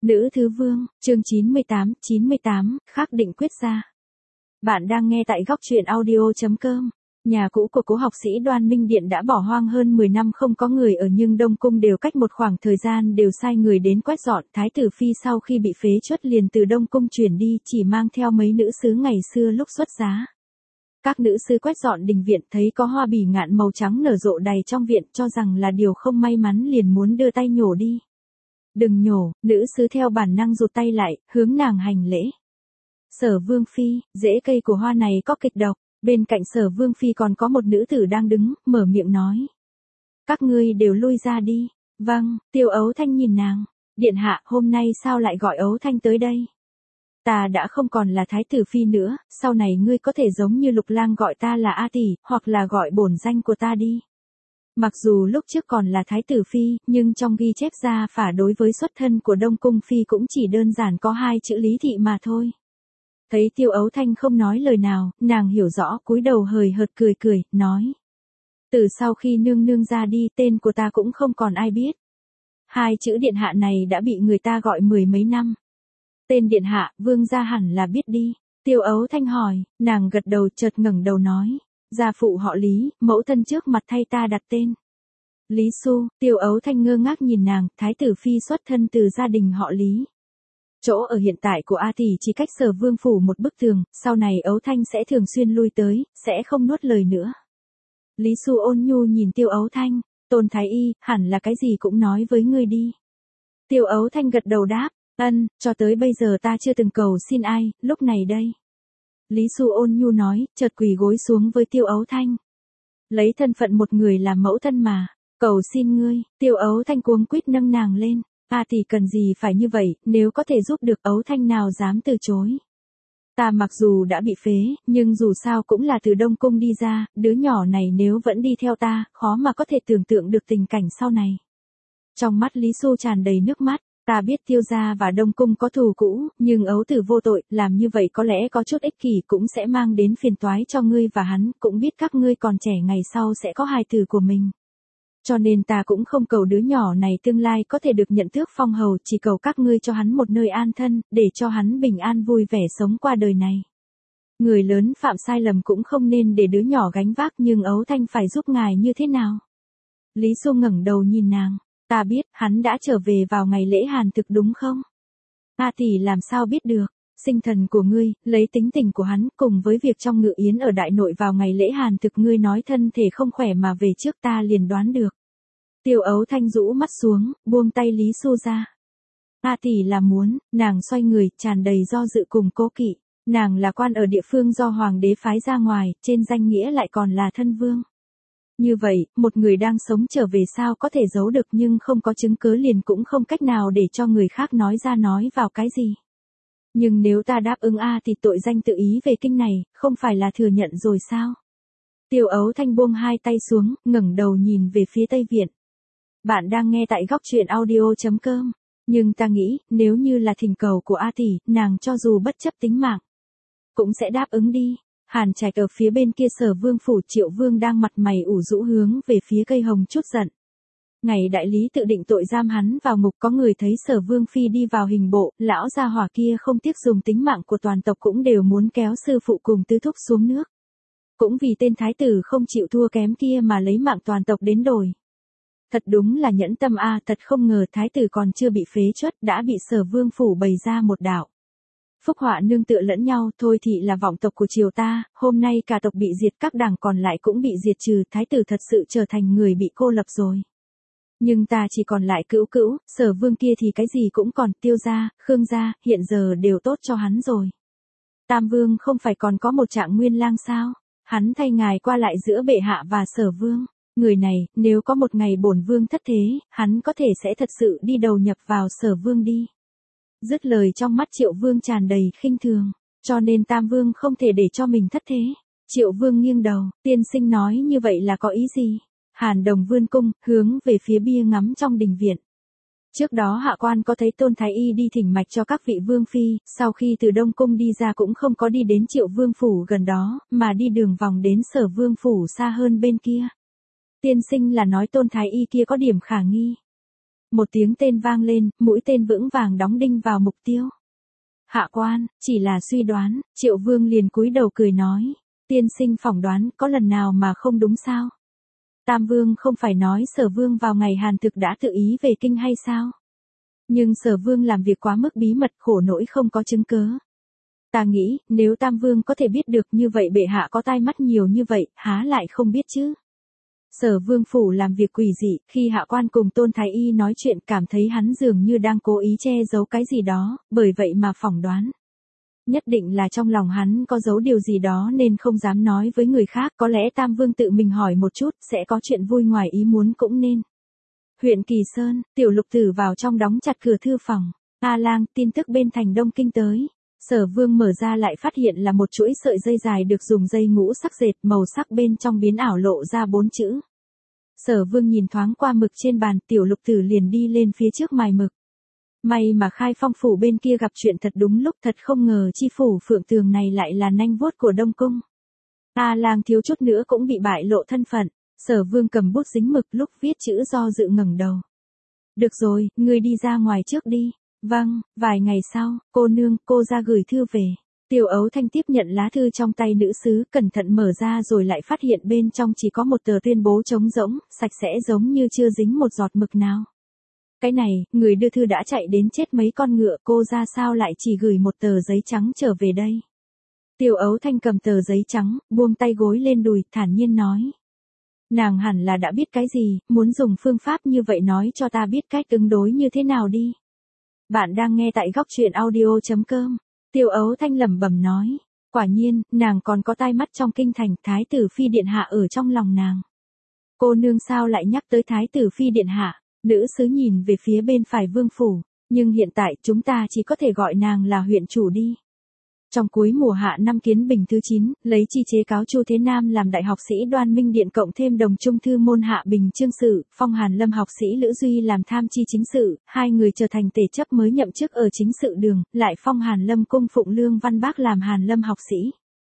Nữ thứ vương, chương 98, khắc định quyết ra. Bạn đang nghe tại góc truyện audio.com. Nhà cũ của cố học sĩ Đoan Minh Điện đã bỏ hoang hơn 10 năm không có người ở, nhưng Đông Cung đều cách một khoảng thời gian đều sai người đến quét dọn. Thái tử Phi sau khi bị phế truất liền từ Đông Cung chuyển đi, chỉ mang theo mấy nữ sứ ngày xưa lúc xuất giá. Các nữ sư quét dọn đình viện, thấy có hoa bỉ ngạn màu trắng nở rộ đầy trong viện, cho rằng là điều không may mắn liền muốn đưa tay nhổ đi. Đừng nhổ, nữ sứ theo bản năng rụt tay lại, hướng nàng hành lễ. Sở Vương Phi, rễ cây của hoa này có kịch độc. Bên cạnh Sở Vương Phi còn có một nữ tử đang đứng, mở miệng nói. Các ngươi đều lui ra đi. Vâng, Tiêu Ấu Thanh nhìn nàng. Điện hạ, hôm nay sao lại gọi Ấu Thanh tới đây? Ta đã không còn là Thái tử Phi nữa, sau này ngươi có thể giống như Lục Lang gọi ta là A tỷ, hoặc là gọi bổn danh của ta đi. Mặc dù lúc trước còn là Thái tử Phi, nhưng trong ghi chép gia phả đối với xuất thân của Đông Cung Phi cũng chỉ đơn giản có 2 chữ Lý Thị mà thôi. Thấy Tiêu Ấu Thanh không nói lời nào, nàng hiểu rõ, cúi đầu hời hợt cười, nói. Từ sau khi nương nương ra đi, tên của ta cũng không còn ai biết. 2 chữ điện hạ này đã bị người ta gọi 10 mấy năm. Tên điện hạ, vương gia hẳn là biết đi. Tiêu Ấu Thanh hỏi, nàng gật đầu chợt ngẩng đầu nói. Gia phụ họ Lý, mẫu thân trước mặt thay ta đặt tên. Lý Xu. Tiêu Ấu Thanh ngơ ngác nhìn nàng, Thái tử Phi xuất thân từ gia đình họ Lý. Chỗ ở hiện tại của A tỷ chỉ cách Sở Vương phủ một bức tường, sau này Ấu Thanh sẽ thường xuyên lui tới, sẽ không nuốt lời nữa. Lý Xu ôn nhu nhìn Tiêu Ấu Thanh, Tôn Thái Y, hẳn là cái gì cũng nói với ngươi đi. Tiêu Ấu Thanh gật đầu đáp, ân, cho tới bây giờ ta chưa từng cầu xin ai, lúc này đây. Lý Xu ôn nhu nói, chợt quỳ gối xuống với Tiêu Ấu Thanh. Lấy thân phận một người làm mẫu thân mà, cầu xin ngươi. Tiêu Ấu Thanh cuống quýt nâng nàng lên. A tỷ cần gì phải như vậy, nếu có thể giúp được Ấu Thanh nào dám từ chối. Ta mặc dù đã bị phế, nhưng dù sao cũng là từ Đông Cung đi ra, đứa nhỏ này nếu vẫn đi theo ta, khó mà có thể tưởng tượng được tình cảnh sau này. Trong mắt Lý Xu tràn đầy nước mắt. Ta biết Tiêu gia và Đông Cung có thù cũ, nhưng ấu tử vô tội, làm như vậy có lẽ có chút ích kỷ, cũng sẽ mang đến phiền toái cho ngươi và hắn, cũng biết các ngươi còn trẻ ngày sau sẽ có hài tử của mình. Cho nên ta cũng không cầu đứa nhỏ này tương lai có thể được nhận tước phong hầu, chỉ cầu các ngươi cho hắn một nơi an thân, để cho hắn bình an vui vẻ sống qua đời này. Người lớn phạm sai lầm cũng không nên để đứa nhỏ gánh vác, nhưng Ấu Thanh phải giúp ngài như thế nào? Lý Xu ngẩng đầu nhìn nàng. Ta biết, hắn đã trở về vào ngày lễ hàn thực đúng không? A tỷ làm sao biết được? Sinh thần của ngươi, lấy tính tình của hắn, cùng với việc trong ngự yến ở đại nội vào ngày lễ hàn thực ngươi nói thân thể không khỏe mà về trước ta liền đoán được. Tiêu Ấu Thanh rũ mắt xuống, buông tay Lý Xu ra. A tỷ là muốn, nàng xoay người, tràn đầy do dự cùng cố kỵ. Nàng là quan ở địa phương do hoàng đế phái ra ngoài, trên danh nghĩa lại còn là thân vương. Như vậy, một người đang sống trở về sao có thể giấu được, nhưng không có chứng cứ liền cũng không cách nào để cho người khác nói ra nói vào cái gì. Nhưng nếu ta đáp ứng thì tội danh tự ý về kinh này, không phải là thừa nhận rồi sao? Tiêu Ấu Thanh buông 2 tay xuống, ngẩng đầu nhìn về phía Tây Viện. Bạn đang nghe tại góc truyện audio.com. Nhưng ta nghĩ, nếu như là thỉnh cầu của A tỷ, nàng cho dù bất chấp tính mạng, cũng sẽ đáp ứng đi. Hàn Trạch ở phía bên kia Sở Vương phủ, Triệu Vương đang mặt mày ủ rũ hướng về phía cây hồng chút giận. Ngày đại lý tự định tội giam hắn vào ngục, có người thấy Sở Vương Phi đi vào hình bộ, lão gia hỏa kia không tiếc dùng tính mạng của toàn tộc cũng đều muốn kéo sư phụ cùng tứ thúc xuống nước. Cũng vì tên thái tử không chịu thua kém kia mà lấy mạng toàn tộc đến đổi. Thật đúng là nhẫn tâm thật không ngờ thái tử còn chưa bị phế truất đã bị Sở Vương phủ bày ra một đạo. Phúc họa nương tựa lẫn nhau, thôi thị là vọng tộc của triều ta, hôm nay cả tộc bị diệt, các đảng còn lại cũng bị diệt trừ, thái tử thật sự trở thành người bị cô lập rồi. Nhưng ta chỉ còn lại Cữu, Sở Vương kia thì cái gì cũng còn, Tiêu gia, Khương gia, hiện giờ đều tốt cho hắn rồi. Tam Vương không phải còn có một Trạng Nguyên Lang sao? Hắn thay ngài qua lại giữa bệ hạ và Sở Vương. Người này, nếu có một ngày bổn Vương thất thế, hắn có thể sẽ thật sự đi đầu nhập vào Sở Vương đi. Dứt lời trong mắt Triệu Vương tràn đầy khinh thường, cho nên Tam Vương không thể để cho mình thất thế. Triệu Vương nghiêng đầu, tiên sinh nói như vậy là có ý gì? Hàn Đồng vươn cung, hướng về phía bia ngắm trong đình viện. Trước đó hạ quan có thấy Tôn Thái Y đi thỉnh mạch cho các vị vương phi, sau khi từ Đông Cung đi ra cũng không có đi đến Triệu Vương phủ gần đó, mà đi đường vòng đến Sở Vương phủ xa hơn bên kia. Tiên sinh là nói Tôn Thái Y kia có điểm khả nghi. Một tiếng tên vang lên, mũi tên vững vàng đóng đinh vào mục tiêu. Hạ quan, chỉ là suy đoán, Triệu Vương liền cúi đầu cười nói. Tiên sinh phỏng đoán, có lần nào mà không đúng sao? Tam Vương không phải nói Sở Vương vào ngày Hàn Thực đã tự ý về kinh hay sao? Nhưng Sở Vương làm việc quá mức bí mật, khổ nỗi không có chứng cớ. Ta nghĩ, nếu Tam Vương có thể biết được như vậy bệ hạ có tai mắt nhiều như vậy, há lại không biết chứ? Sở Vương phủ làm việc quỷ dị, khi hạ quan cùng Tôn Thái Y nói chuyện cảm thấy hắn dường như đang cố ý che giấu cái gì đó, bởi vậy mà phỏng đoán. Nhất định là trong lòng hắn có giấu điều gì đó nên không dám nói với người khác, có lẽ Tam Vương tự mình hỏi một chút, sẽ có chuyện vui ngoài ý muốn cũng nên. Huyện Kỳ Sơn, Tiểu Lục Tử vào trong đóng chặt cửa thư phòng. A Lang, tin tức bên thành Đông Kinh tới. Sở Vương mở ra lại phát hiện là một chuỗi sợi dây dài được dùng dây ngũ sắc dệt, màu sắc bên trong biến ảo lộ ra 4 chữ. Sở Vương nhìn thoáng qua mực trên bàn, Tiểu Lục Tử liền đi lên phía trước mài mực. May mà Khai Phong phủ bên kia gặp chuyện thật đúng lúc, thật không ngờ chi phủ Phượng Tường này lại là nanh vuốt của Đông Cung. A Lang thiếu chút nữa cũng bị bại lộ thân phận. Sở Vương cầm bút dính mực, lúc viết chữ do dự ngẩng đầu. Được rồi, ngươi đi ra ngoài trước đi. Vâng, vài ngày sau, cô nương, cô ra gửi thư về. Tiêu Ấu Thanh tiếp nhận lá thư trong tay nữ sứ, cẩn thận mở ra rồi lại phát hiện bên trong chỉ có một tờ tuyên bố trống rỗng, sạch sẽ giống như chưa dính một giọt mực nào. Cái này, người đưa thư đã chạy đến chết mấy con ngựa, cô ra sao lại chỉ gửi một tờ giấy trắng trở về đây. Tiêu Ấu Thanh cầm tờ giấy trắng, buông tay gối lên đùi, thản nhiên nói. Nàng hẳn là đã biết cái gì, muốn dùng phương pháp như vậy nói cho ta biết cách ứng đối như thế nào đi. Bạn đang nghe tại góc truyện audio.com. Tiêu Ấu Thanh lẩm bẩm nói. Quả nhiên, nàng còn có tai mắt trong kinh thành, Thái tử Phi Điện Hạ ở trong lòng nàng. Cô nương sao lại nhắc tới Thái tử Phi Điện Hạ? Nữ sứ nhìn về phía bên phải vương phủ. Nhưng hiện tại chúng ta chỉ có thể gọi nàng là huyện chủ đi. Trong cuối mùa hạ năm Kiến Bình thứ 9, lấy chi chế cáo Chu Thế Nam làm đại học sĩ Đoan Minh Điện cộng thêm đồng trung thư môn Hạ Bình Chương sự, phong Hàn Lâm học sĩ Lữ Duy làm tham chi chính sự, hai người trở thành tể chấp mới nhậm chức ở chính sự đường, lại phong Hàn Lâm cung phụng Lương Văn Bác làm Hàn Lâm học sĩ.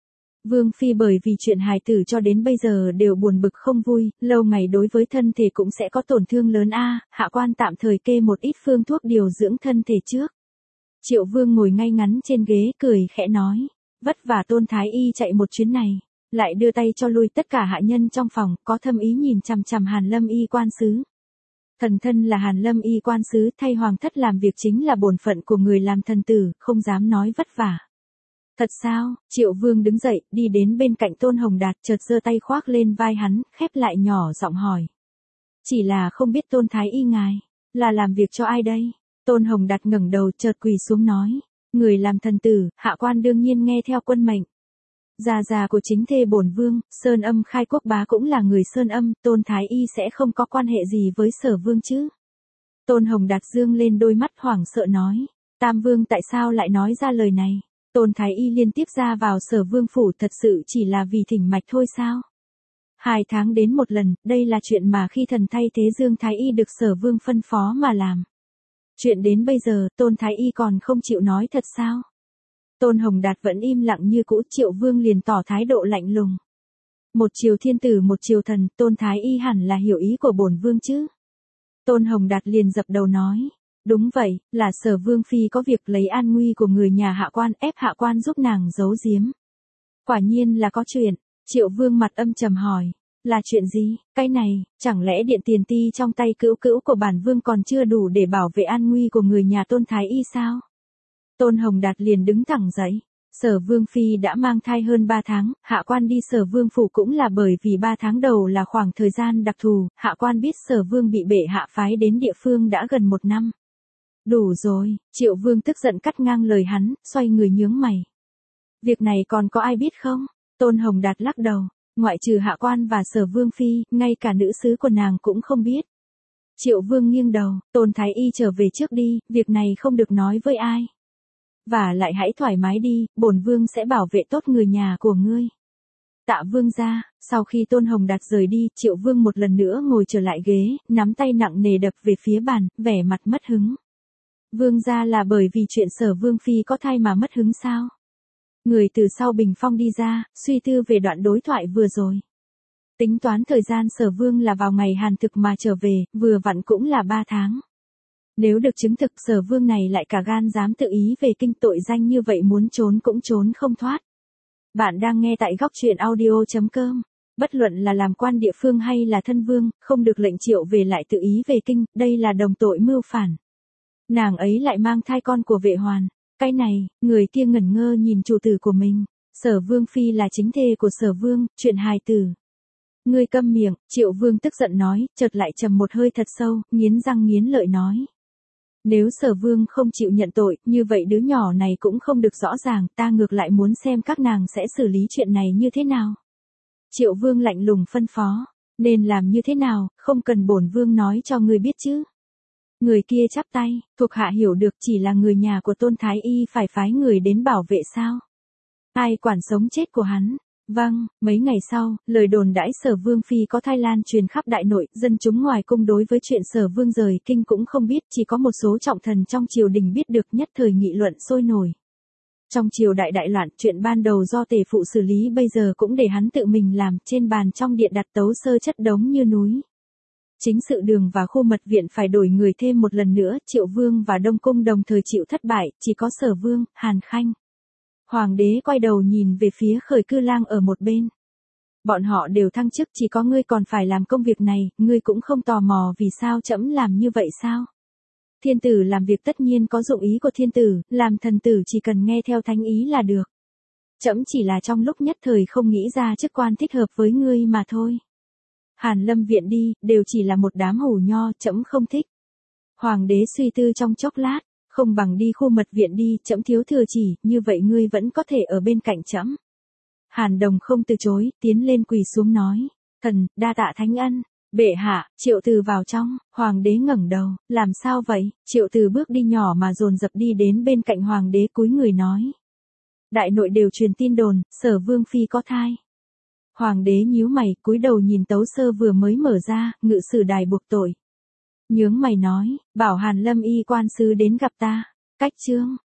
Vương Phi bởi vì chuyện hài tử cho đến bây giờ đều buồn bực không vui, lâu ngày đối với thân thể cũng sẽ có tổn thương lớn hạ quan tạm thời kê một ít phương thuốc điều dưỡng thân thể trước. Triệu Vương ngồi ngay ngắn trên ghế cười khẽ nói, vất vả Tôn Thái Y chạy một chuyến này, lại đưa tay cho lui tất cả hạ nhân trong phòng, có thâm ý nhìn chằm chằm Hàn Lâm y quan sứ. Thần thân là Hàn Lâm y quan sứ, thay hoàng thất làm việc chính là bổn phận của người làm thần tử, không dám nói vất vả. Thật sao? Triệu Vương đứng dậy, đi đến bên cạnh Tôn Hồng Đạt, chợt giơ tay khoác lên vai hắn, khép lại nhỏ giọng hỏi. Chỉ là không biết Tôn Thái Y ngài, là làm việc cho ai đây? Tôn Hồng Đạt ngẩng đầu chợt quỳ xuống nói, người làm thần tử, hạ quan đương nhiên nghe theo quân mệnh. Già của chính thê bổn vương, Sơn Âm Khai Quốc bá cũng là người Sơn Âm, Tôn Thái Y sẽ không có quan hệ gì với Sở Vương chứ? Tôn Hồng Đạt dương lên đôi mắt hoảng sợ nói, Tam Vương tại sao lại nói ra lời này? Tôn Thái Y liên tiếp ra vào Sở Vương phủ thật sự chỉ là vì thỉnh mạch thôi sao? 2 tháng đến một lần, đây là chuyện mà khi thần thay thế Dương Thái Y được Sở Vương phân phó mà làm. Chuyện đến bây giờ, Tôn Thái Y còn không chịu nói thật sao? Tôn Hồng Đạt vẫn im lặng như cũ, Triệu Vương liền tỏ thái độ lạnh lùng. Một triều thiên tử một triều thần, Tôn Thái Y hẳn là hiểu ý của bổn vương chứ? Tôn Hồng Đạt liền dập đầu nói. Đúng vậy, là Sở Vương Phi có việc lấy an nguy của người nhà hạ quan, ép hạ quan giúp nàng giấu giếm. Quả nhiên là có chuyện. Triệu Vương mặt âm trầm hỏi. Là chuyện gì? Cái này, chẳng lẽ điện tiền ti trong tay cữu cữu của bản vương còn chưa đủ để bảo vệ an nguy của người nhà Tôn Thái Y sao? Tôn Hồng Đạt liền đứng thẳng dậy. Sở Vương Phi đã mang thai hơn 3 tháng, hạ quan đi Sở Vương phủ cũng là bởi vì 3 tháng đầu là khoảng thời gian đặc thù, hạ quan biết Sở Vương bị bệ hạ phái đến địa phương đã gần 1 năm. Đủ rồi, Triệu Vương tức giận cắt ngang lời hắn, xoay người nhướng mày. Việc này còn có ai biết không? Tôn Hồng Đạt lắc đầu. Ngoại trừ hạ quan và Sở Vương Phi, ngay cả nữ sứ của nàng cũng không biết. Triệu Vương nghiêng đầu, Tôn Thái Y trở về trước đi, việc này không được nói với ai. Và lại hãy thoải mái đi, bổn vương sẽ bảo vệ tốt người nhà của ngươi. Tạ Vương ra, sau khi Tôn Hồng Đạt rời đi, Triệu Vương một lần nữa ngồi trở lại ghế, nắm tay nặng nề đập về phía bàn, vẻ mặt mất hứng. Vương ra là bởi vì chuyện Sở Vương Phi có thai mà mất hứng sao? Người từ sau bình phong đi ra, suy tư về đoạn đối thoại vừa rồi. Tính toán thời gian Sở Vương là vào ngày Hàn Thực mà trở về, vừa vặn cũng là 3 tháng. Nếu được chứng thực Sở Vương này lại cả gan dám tự ý về kinh, tội danh như vậy muốn trốn cũng trốn không thoát. Bạn đang nghe tại góc truyện audio.com. Bất luận là làm quan địa phương hay là thân vương, không được lệnh triệu về lại tự ý về kinh, đây là đồng tội mưu phản. Nàng ấy lại mang thai con của Vệ Hoàn. Cái này, người kia ngẩn ngơ nhìn chủ tử của mình. Sở Vương phi là chính thê của Sở Vương, chuyện hài tử. Ngươi câm miệng, Triệu Vương tức giận nói, chợt lại trầm một hơi thật sâu, nghiến răng nghiến lợi nói. Nếu Sở Vương không chịu nhận tội, như vậy đứa nhỏ này cũng không được rõ ràng, ta ngược lại muốn xem các nàng sẽ xử lý chuyện này như thế nào. Triệu Vương lạnh lùng phân phó, nên làm như thế nào, không cần bổn Vương nói cho ngươi biết chứ. Người kia chắp tay, thuộc hạ hiểu được, chỉ là người nhà của Tôn Thái Y phải phái người đến bảo vệ sao. Ai quản sống chết của hắn. Vâng, mấy ngày sau, lời đồn đãi Sở Vương phi có thai lan truyền khắp đại nội, dân chúng ngoài cung đối với chuyện Sở Vương rời kinh cũng không biết, chỉ có một số trọng thần trong triều đình biết được, nhất thời nghị luận sôi nổi. Trong triều đại đại loạn, chuyện ban đầu do tể phụ xử lý bây giờ cũng để hắn tự mình làm, trên bàn trong điện đặt tấu sơ chất đống như núi. Chính sự đường và khu mật viện phải đổi người thêm một lần nữa, Triệu Vương và Đông Cung đồng thời chịu thất bại, chỉ có Sở Vương, Hàn Khanh. Hoàng đế quay đầu nhìn về phía Khởi Cư Lang ở một bên. Bọn họ đều thăng chức, chỉ có ngươi còn phải làm công việc này, ngươi cũng không tò mò vì sao trẫm làm như vậy sao? Thiên tử làm việc tất nhiên có dụng ý của thiên tử, làm thần tử chỉ cần nghe theo thánh ý là được. Trẫm chỉ là trong lúc nhất thời không nghĩ ra chức quan thích hợp với ngươi mà thôi. Hàn Lâm viện đi, đều chỉ là một đám hủ nho, trẫm không thích. Hoàng đế suy tư trong chốc lát, không bằng đi khu mật viện đi, trẫm thiếu thừa chỉ, như vậy ngươi vẫn có thể ở bên cạnh trẫm. Hàn Đồng không từ chối, tiến lên quỳ xuống nói, thần, đa tạ thánh ân. Bệ hạ, Triệu Từ vào trong, hoàng đế ngẩng đầu, làm sao vậy? Triệu Từ bước đi nhỏ mà dồn dập đi đến bên cạnh hoàng đế cúi người nói. Đại nội đều truyền tin đồn, Sở Vương phi có thai. Hoàng đế nhíu mày, cúi đầu nhìn tấu sơ vừa mới mở ra, ngự sử đài buộc tội. Nhướng mày nói, bảo Hàn Lâm y quan sứ đến gặp ta. Cách chương.